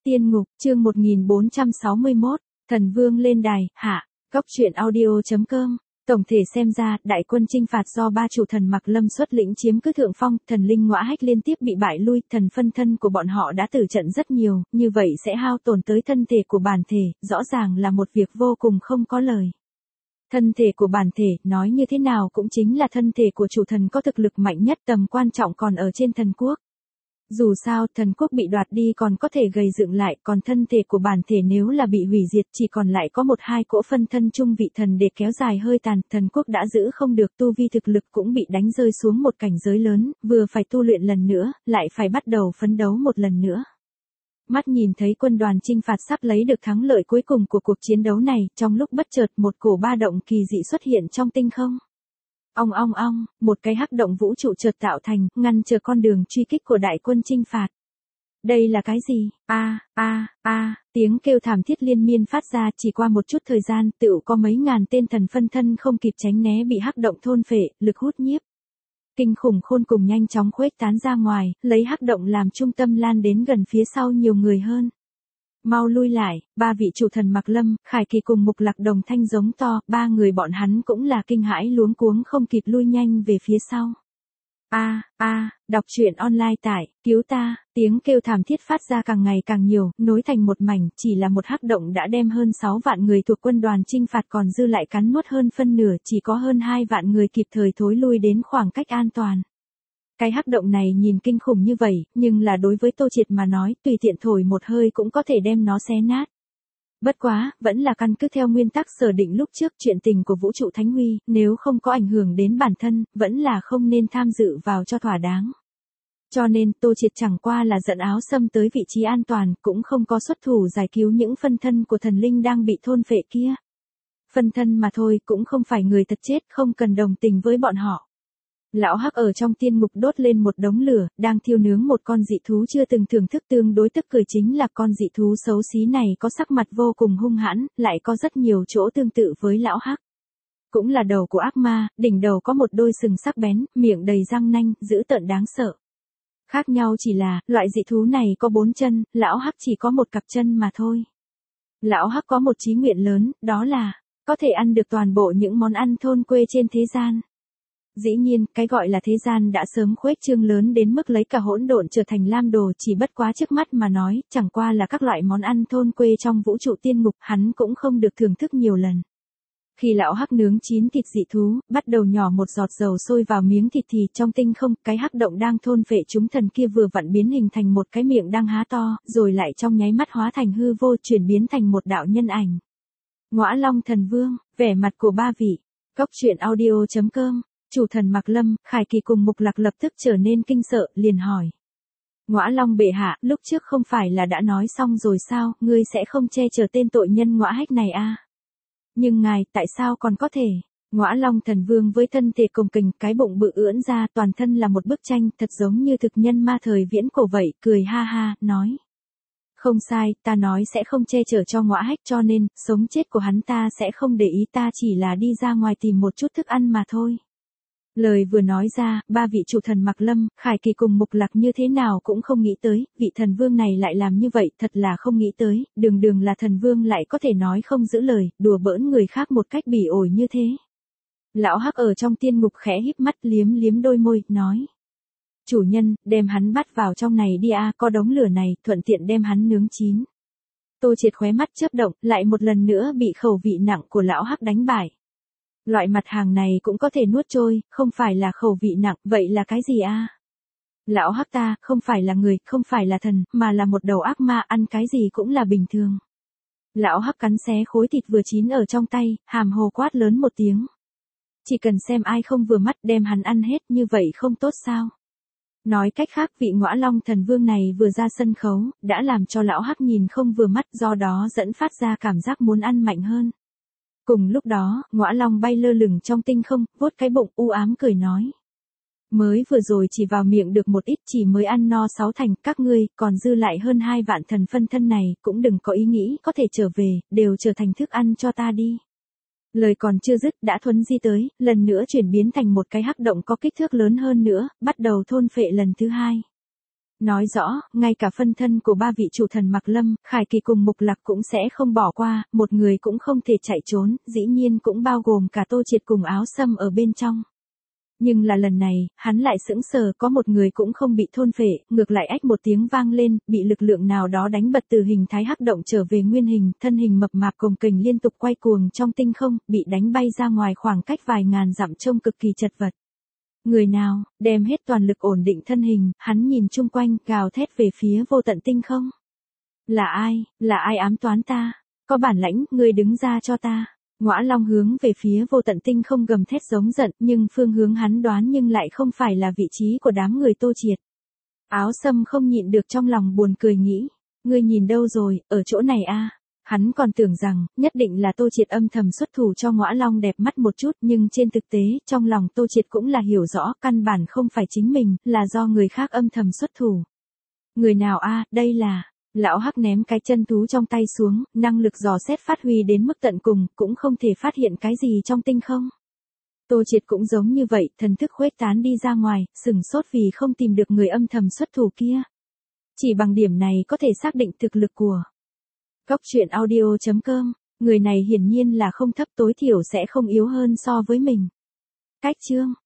Tiên ngục, chương 1461, Thần Vương lên đài, hạ, Góc truyện audio.com. Tổng thể xem ra, đại quân chinh phạt do ba chủ thần Mạc Lâm xuất lĩnh chiếm cứ thượng phong, thần linh ngõa hách liên tiếp bị bại lui, thần phân thân của bọn họ đã tử trận rất nhiều, như vậy sẽ hao tổn tới thân thể của bản thể, rõ ràng là một việc vô cùng không có lời. Thân thể của bản thể, nói như thế nào cũng chính là thân thể của chủ thần có thực lực mạnh nhất, tầm quan trọng còn ở trên thần quốc. Dù sao, thần quốc bị đoạt đi còn có thể gầy dựng lại, còn thân thể của bản thể nếu là bị hủy diệt chỉ còn lại có một hai cỗ phân thân trung vị thần để kéo dài hơi tàn, thần quốc đã giữ không được, tu vi thực lực cũng bị đánh rơi xuống một cảnh giới lớn, vừa phải tu luyện lần nữa, lại phải bắt đầu phấn đấu một lần nữa. Mắt nhìn thấy quân đoàn chinh phạt sắp lấy được thắng lợi cuối cùng của cuộc chiến đấu này, trong lúc bất chợt một cổ ba động kỳ dị xuất hiện trong tinh không. Ong ong ong, một cái hắc động vũ trụ chợt tạo thành, ngăn trở con đường truy kích của đại quân chinh phạt. Đây là cái gì? Tiếng kêu thảm thiết liên miên phát ra, chỉ qua một chút thời gian, tựu có mấy ngàn tên thần phân thân không kịp tránh né bị hắc động thôn phệ, lực hút nhiếp. Kinh khủng khôn cùng nhanh chóng khuếch tán ra ngoài, lấy hắc động làm trung tâm lan đến gần phía sau nhiều người hơn. Mau lui lại, ba vị chủ thần Mạc Lâm, Khải Kỳ cùng Mục Lạc đồng thanh giống to, ba người bọn hắn cũng là kinh hãi luống cuống không kịp lui nhanh về phía sau. Đọc truyện online tại, cứu ta, tiếng kêu thảm thiết phát ra càng ngày càng nhiều, nối thành một mảnh, chỉ là một hắc động đã đem hơn 6 vạn người thuộc quân đoàn chinh phạt còn dư lại cắn nuốt hơn phân nửa, chỉ có hơn 2 vạn người kịp thời thối lui đến khoảng cách an toàn. Cái hắc động này nhìn kinh khủng như vậy, nhưng là đối với Tô Triệt mà nói, tùy tiện thổi một hơi cũng có thể đem nó xé nát. Bất quá, vẫn là căn cứ theo nguyên tắc sở định lúc trước chuyện tình của vũ trụ Thánh Huy, nếu không có ảnh hưởng đến bản thân, vẫn là không nên tham dự vào cho thỏa đáng. Cho nên, Tô Triệt chẳng qua là dẫn áo xâm tới vị trí an toàn, cũng không có xuất thủ giải cứu những phân thân của thần linh đang bị thôn phệ kia. Phân thân mà thôi, cũng không phải người thật chết, không cần đồng tình với bọn họ. Lão Hắc ở trong tiên ngục đốt lên một đống lửa, đang thiêu nướng một con dị thú chưa từng thưởng thức, tương đối tức cười chính là con dị thú xấu xí này có sắc mặt vô cùng hung hãn, lại có rất nhiều chỗ tương tự với Lão Hắc. Cũng là đầu của ác ma, đỉnh đầu có một đôi sừng sắc bén, miệng đầy răng nanh, dữ tợn đáng sợ. Khác nhau chỉ là, loại dị thú này có 4 chân, Lão Hắc chỉ có một cặp chân mà thôi. Lão Hắc có một chí nguyện lớn, đó là, có thể ăn được toàn bộ những món ăn thôn quê trên thế gian. Dĩ nhiên, cái gọi là thế gian đã sớm khuếch trương lớn đến mức lấy cả hỗn độn trở thành lam đồ, chỉ bất quá trước mắt mà nói, chẳng qua là các loại món ăn thôn quê trong vũ trụ tiên ngục, hắn cũng không được thưởng thức nhiều lần. Khi Lão Hắc nướng chín thịt dị thú, bắt đầu nhỏ một giọt dầu sôi vào miếng thịt thì trong tinh không, cái hắc động đang thôn phệ chúng thần kia vừa vặn biến hình thành một cái miệng đang há to, rồi lại trong nháy mắt hóa thành hư vô, chuyển biến thành một đạo nhân ảnh. Ngõa Long Thần Vương, vẻ mặt của ba vị. Góc truyện audio.com. Chủ thần Mạc Lâm, Khải Kỳ cùng Mục Lạc lập tức trở nên kinh sợ, liền hỏi. Ngõa Long bệ hạ, lúc trước không phải là đã nói xong rồi sao, ngươi sẽ không che chở tên tội nhân ngõa hách này à? Nhưng ngài, tại sao còn có thể? Ngõa Long Thần Vương với thân thể cồng kềnh, cái bụng bự ưỡn ra, toàn thân là một bức tranh, thật giống như thực nhân ma thời viễn cổ vậy, cười ha ha, nói. Không sai, ta nói sẽ không che chở cho ngõa hách, cho nên, sống chết của hắn ta sẽ không để ý, ta chỉ là đi ra ngoài tìm một chút thức ăn mà thôi. Lời vừa nói ra, ba vị chủ thần Mạc Lâm, Khải Kỳ cùng Mục Lạc như thế nào cũng không nghĩ tới, vị thần vương này lại làm như vậy, thật là không nghĩ tới, đường là thần vương lại có thể nói không giữ lời, đùa bỡn người khác một cách bỉ ổi như thế. Lão Hắc ở trong tiên ngục khẽ híp mắt liếm đôi môi, nói. Chủ nhân, đem hắn bắt vào trong này đi a, có đống lửa này, thuận tiện đem hắn nướng chín. Tô Triệt khóe mắt chớp động, lại một lần nữa bị khẩu vị nặng của Lão Hắc đánh bại. Loại mặt hàng này cũng có thể nuốt trôi, không phải là khẩu vị nặng, vậy là cái gì a? Lão Hắc ta, không phải là người, không phải là thần, mà là một đầu ác ma, ăn cái gì cũng là bình thường. Lão Hắc cắn xé khối thịt vừa chín ở trong tay, hàm hồ quát lớn một tiếng. Chỉ cần xem ai không vừa mắt đem hắn ăn hết, như vậy không tốt sao? Nói cách khác, vị Ngõa Long Thần Vương này vừa ra sân khấu, đã làm cho Lão Hắc nhìn không vừa mắt, do đó dẫn phát ra cảm giác muốn ăn mạnh hơn. Cùng lúc đó, Ngõa Long bay lơ lửng trong tinh không, vuốt cái bụng, u ám cười nói. Mới vừa rồi chỉ vào miệng được một ít, chỉ mới ăn no 6 thành, các ngươi, còn dư lại hơn 2 vạn thần phân thân này, cũng đừng có ý nghĩ, có thể trở về, đều trở thành thức ăn cho ta đi. Lời còn chưa dứt, đã thuấn di tới, lần nữa chuyển biến thành một cái hắc động có kích thước lớn hơn nữa, bắt đầu thôn phệ lần thứ 2. Nói rõ, ngay cả phân thân của ba vị chủ thần Mạc Lâm, Khải Kỳ cùng Mục Lạc cũng sẽ không bỏ qua, một người cũng không thể chạy trốn, dĩ nhiên cũng bao gồm cả Tô Triệt cùng Áo Sâm ở bên trong. Nhưng là lần này, hắn lại sững sờ, có một người cũng không bị thôn phệ, ngược lại ách một tiếng vang lên, bị lực lượng nào đó đánh bật từ hình thái hắc động trở về nguyên hình, thân hình mập mạp cồng kềnh liên tục quay cuồng trong tinh không, bị đánh bay ra ngoài khoảng cách vài ngàn dặm trông cực kỳ chật vật. Người nào, đem hết toàn lực ổn định thân hình, hắn nhìn chung quanh, gào thét về phía vô tận tinh không. Là ai ám toán ta? Có bản lãnh, ngươi đứng ra cho ta. Ngõa Long hướng về phía vô tận tinh không gầm thét giống giận, nhưng phương hướng hắn đoán nhưng lại không phải là vị trí của đám người Tô Triệt. Áo Sâm không nhịn được trong lòng buồn cười nghĩ, ngươi nhìn đâu rồi, ở chỗ này a. Hắn còn tưởng rằng, nhất định là Tô Triệt âm thầm xuất thủ cho Ngõa Long đẹp mắt một chút, nhưng trên thực tế, trong lòng Tô Triệt cũng là hiểu rõ, căn bản không phải chính mình, là do người khác âm thầm xuất thủ. Người nào a, đây là... Lão Hắc ném cái chân thú trong tay xuống, năng lực dò xét phát huy đến mức tận cùng, cũng không thể phát hiện cái gì trong tinh không. Tô Triệt cũng giống như vậy, thần thức khuếch tán đi ra ngoài, sửng sốt vì không tìm được người âm thầm xuất thủ kia. Chỉ bằng điểm này có thể xác định thực lực của Cốc Truyện Audio.com, người này hiển nhiên là không thấp, tối thiểu sẽ không yếu hơn so với mình. Cách chương